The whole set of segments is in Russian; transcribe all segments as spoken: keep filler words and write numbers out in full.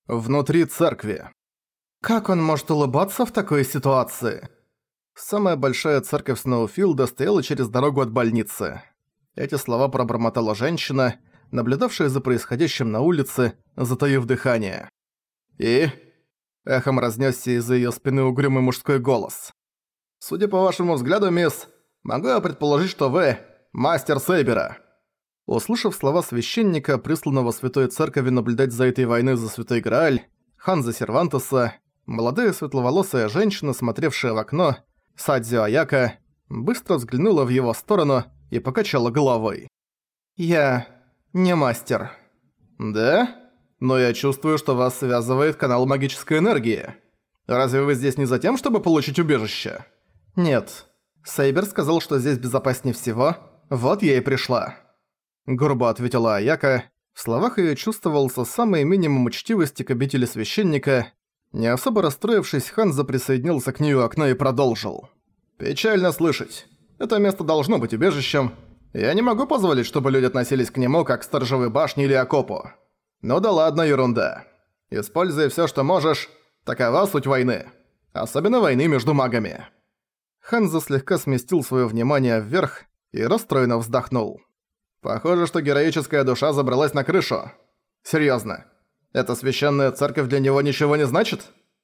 Внутри церкви. Как он может улыбаться в такой ситуации? Самая большая церковь Сноуфилда стояла через дорогу от больницы. Эти слова пробормотала женщина, наблюдавшая за происходящим на улице, затаив дыхание. «И?» – эхом разнесся из-за её спины угрюмый мужской голос. «Судя по вашему взгляду, мисс, могу я предположить, что вы – мастер Сейбера?» Услышав слова священника, присланного Святой Церковью наблюдать за этой войной за Святой Грааль, Ханза Сервантеса, молодая светловолосая женщина, смотревшая в окно, Садзио Аяка, быстро взглянула в его сторону и покачала головой. «Я не мастер». «Да? Но я чувствую, что вас связывает канал магической энергии. Разве вы здесь не за тем, чтобы получить убежище?» «Нет. Сейбер сказал, что здесь безопаснее всего. Вот я и пришла». Грубо ответила Аяка. В словах её чувствовался самый минимум учтивости к обители священника. Не особо расстроившись, Ханза присоединился к ней у окна и продолжил. «Печально слышать. Это место должно быть убежищем. Я не могу позволить, чтобы люди относились к нему как к сторожевой башне или окопу. Ну да ладно, ерунда. Используй всё, что можешь. Такова суть войны. Особенно войны между магами». Ханза слегка сместил своё внимание вверх и расстроенно вздохнул. «Похоже, что героическая душа забралась на крышу. Серьёзно. Эта священная церковь для него ничего не значит?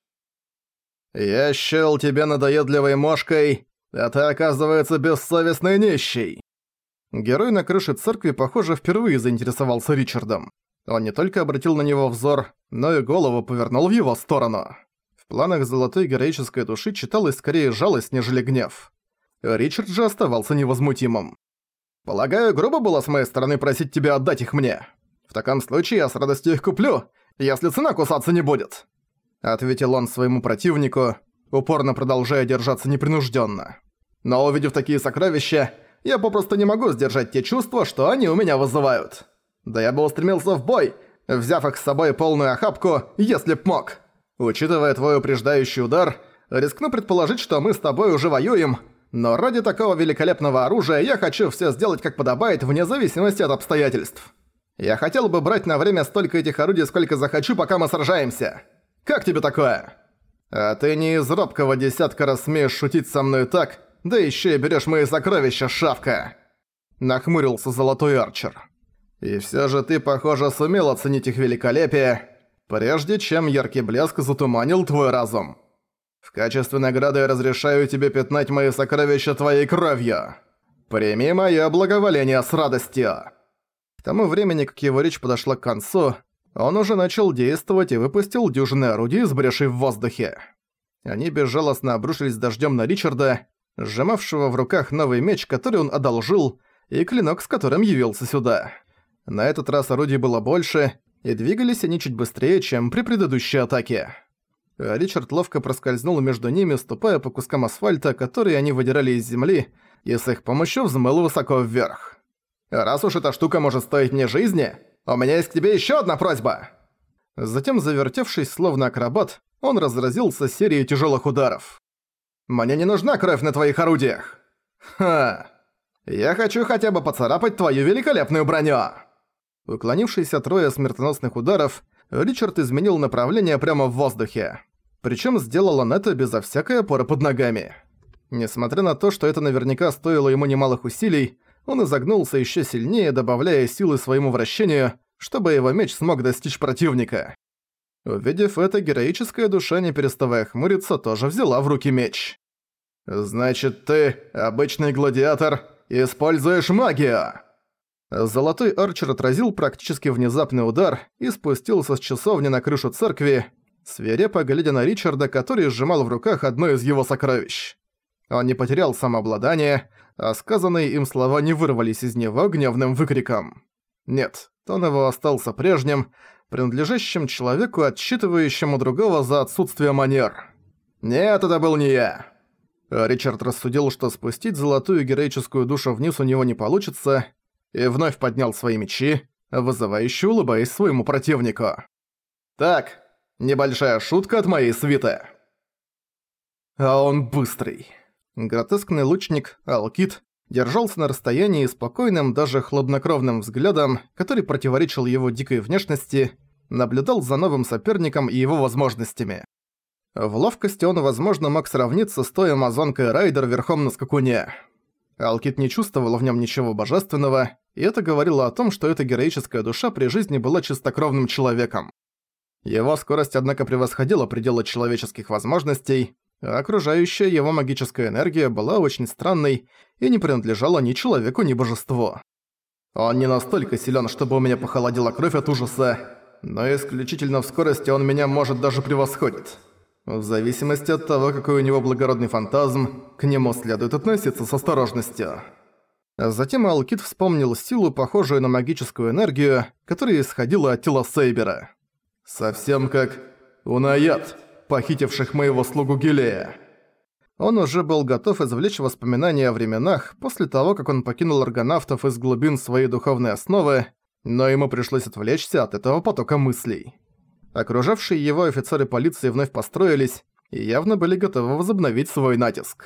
Я счёл тебя надоедливой мошкой, а ты, оказывается, бессовестной нищей». Герой на крыше церкви, похоже, впервые заинтересовался Ричардом. Он не только обратил на него взор, но и голову повернул в его сторону. В планах золотой героической души читалось скорее жалость, нежели гнев. Ричард же оставался невозмутимым. «Полагаю, грубо было с моей стороны просить тебя отдать их мне. В таком случае я с радостью их куплю, если цена кусаться не будет», — ответил он своему противнику, упорно продолжая держаться непринужденно. «Но увидев такие сокровища, я попросту не могу сдержать те чувства, что они у меня вызывают. Да я бы устремился в бой, взяв их с собой полную охапку, если б мог. Учитывая твой упреждающий удар, рискну предположить, что мы с тобой уже воюем, но ради такого великолепного оружия я хочу всё сделать как подобает, вне зависимости от обстоятельств. Я хотел бы брать на время столько этих орудий, сколько захочу, пока мы сражаемся. Как тебе такое? А ты не из робкого десятка раз смеешь шутить со мной так, да ещё и берёшь мои сокровища, шавка!» Нахмурился Золотой Арчер. «И всё же ты, похоже, сумел оценить их великолепие, прежде чем яркий блеск затуманил твой разум. В качестве награды я разрешаю тебе пятнать мои сокровища твоей кровью. Прими моё благоволение с радостью». К тому времени, как его речь подошла к концу, он уже начал действовать и выпустил дюжины орудий с брешей в воздухе. Они безжалостно обрушились дождём на Ричарда, сжимавшего в руках новый меч, который он одолжил, и клинок, с которым явился сюда. На этот раз орудий было больше, и двигались они чуть быстрее, чем при предыдущей атаке. Ричард ловко проскользнул между ними, ступая по кускам асфальта, которые они выдирали из земли, и с их помощью взмыл высоко вверх. «Раз уж эта штука может стоить мне жизни, у меня есть к тебе ещё одна просьба!» Затем, завертевшись словно акробат, он разразился серией тяжёлых ударов. «Мне не нужна кровь на твоих орудиях! Ха! Я хочу хотя бы поцарапать твою великолепную броню!» Уклонившись от роя смертоносных ударов, Ричард изменил направление прямо в воздухе. Причём сделал он это безо всякой опоры под ногами. Несмотря на то, что это наверняка стоило ему немалых усилий, он изогнулся ещё сильнее, добавляя силы своему вращению, чтобы его меч смог достичь противника. Увидев это, героическая душа, не переставая хмуриться, тоже взяла в руки меч. «Значит, ты, обычный гладиатор, используешь магию!» Золотой Арчер отразил практически внезапный удар и спустился с часовни на крышу церкви, свирепо глядя на Ричарда, который сжимал в руках одно из его сокровищ. Он не потерял самообладание, а сказанные им слова не вырвались из него гневным выкриком. Нет, тон его остался прежним, принадлежащим человеку, отсчитывающему другого за отсутствие манер. «Нет, это был не я!» Ричард рассудил, что спустить золотую героическую душу вниз у него не получится, и вновь поднял свои мечи, вызывающе улыбаясь своему противнику. «Так, небольшая шутка от моей свиты». А он быстрый. Гротескный лучник, Алкид, держался на расстоянии спокойным, даже хладнокровным взглядом, который противоречил его дикой внешности, наблюдал за новым соперником и его возможностями. В ловкости он, возможно, мог сравниться с той амазонкой Райдер верхом на скакуне. Алкид не чувствовал в нем ничего божественного, и это говорило о том, что эта героическая душа при жизни была чистокровным человеком. Его скорость, однако, превосходила пределы человеческих возможностей, а окружающая его магическая энергия была очень странной и не принадлежала ни человеку, ни божеству. Он не настолько силен, чтобы у меня похолодела кровь от ужаса, но исключительно в скорости он меня может даже превосходить. В зависимости от того, какой у него благородный фантазм, к нему следует относиться с осторожностью. Затем Алкид вспомнил силу, похожую на магическую энергию, которая исходила от тела Сейбера. Совсем как у Наяд, похитивших моего слугу Гилея. Он уже был готов извлечь воспоминания о временах после того, как он покинул аргонавтов из глубин своей духовной основы, но ему пришлось отвлечься от этого потока мыслей. Окружавшие его офицеры полиции вновь построились и явно были готовы возобновить свой натиск.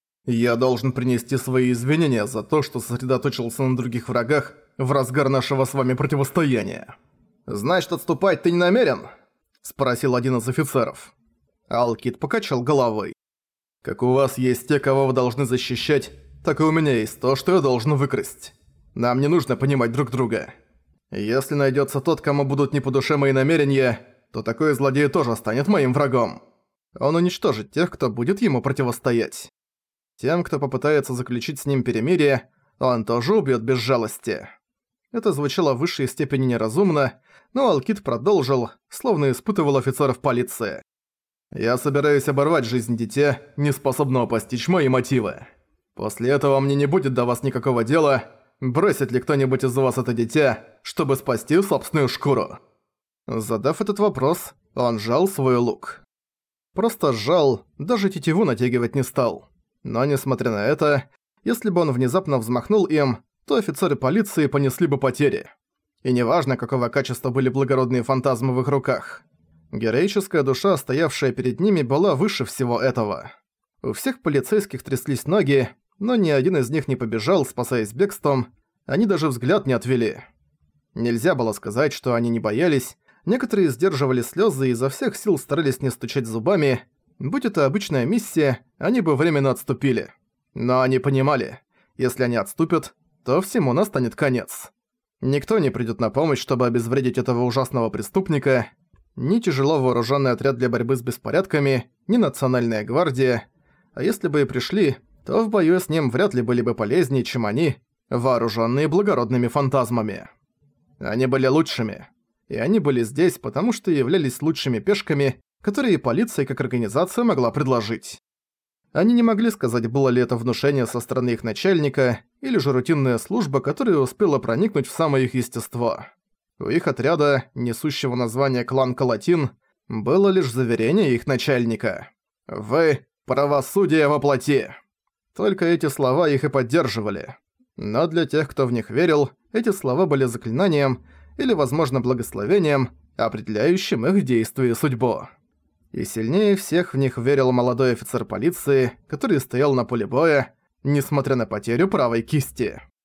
«Я должен принести свои извинения за то, что сосредоточился на других врагах в разгар нашего с вами противостояния». «Значит, отступать ты не намерен?» – спросил один из офицеров. Алкид покачал головой. «Как у вас есть те, кого вы должны защищать, так и у меня есть то, что я должен выкрасть. Нам не нужно понимать друг друга. Если найдется тот, кому будут не по душе мои намерения, то такой злодей тоже станет моим врагом. Он уничтожит тех, кто будет ему противостоять. Тем, кто попытается заключить с ним перемирие, он тоже убьет без жалости». Это звучало в высшей степени неразумно, но Алкид продолжил, словно испытывал офицеров полиции. «Я собираюсь оборвать жизнь дитя, не способного постичь мои мотивы. После этого мне не будет до вас никакого дела, бросит ли кто-нибудь из вас это дитя, чтобы спасти собственную шкуру». Задав этот вопрос, он сжал свой лук. Просто сжал, даже тетиву натягивать не стал. Но несмотря на это, если бы он внезапно взмахнул им, то офицеры полиции понесли бы потери. И неважно, какого качества были благородные фантазмы в их руках. Героическая душа, стоявшая перед ними, была выше всего этого. У всех полицейских тряслись ноги, но ни один из них не побежал, спасаясь бегством, они даже взгляд не отвели. Нельзя было сказать, что они не боялись, некоторые сдерживали слезы и изо всех сил старались не стучать зубами. Будь это обычная миссия, они бы временно отступили. Но они понимали, если они отступят, то всему настанет конец. Никто не придёт на помощь, чтобы обезвредить этого ужасного преступника. Ни тяжело вооружённый отряд для борьбы с беспорядками, ни национальная гвардия. А если бы и пришли, то в бою с ним вряд ли были бы полезнее, чем они, вооружённые благородными фантазмами. Они были лучшими. И они были здесь, потому что являлись лучшими пешками, которые полиция как организация могла предложить. Они не могли сказать, было ли это внушение со стороны их начальника, или же рутинная служба, которая успела проникнуть в самое их естество. У их отряда, несущего название «Клан Калатин», было лишь заверение их начальника. «Вы – правосудие во плоти». Только эти слова их и поддерживали. Но для тех, кто в них верил, эти слова были заклинанием или, возможно, благословением, определяющим их действия и судьбу. И сильнее всех в них верил молодой офицер полиции, который стоял на поле боя, несмотря на потерю правой кисти.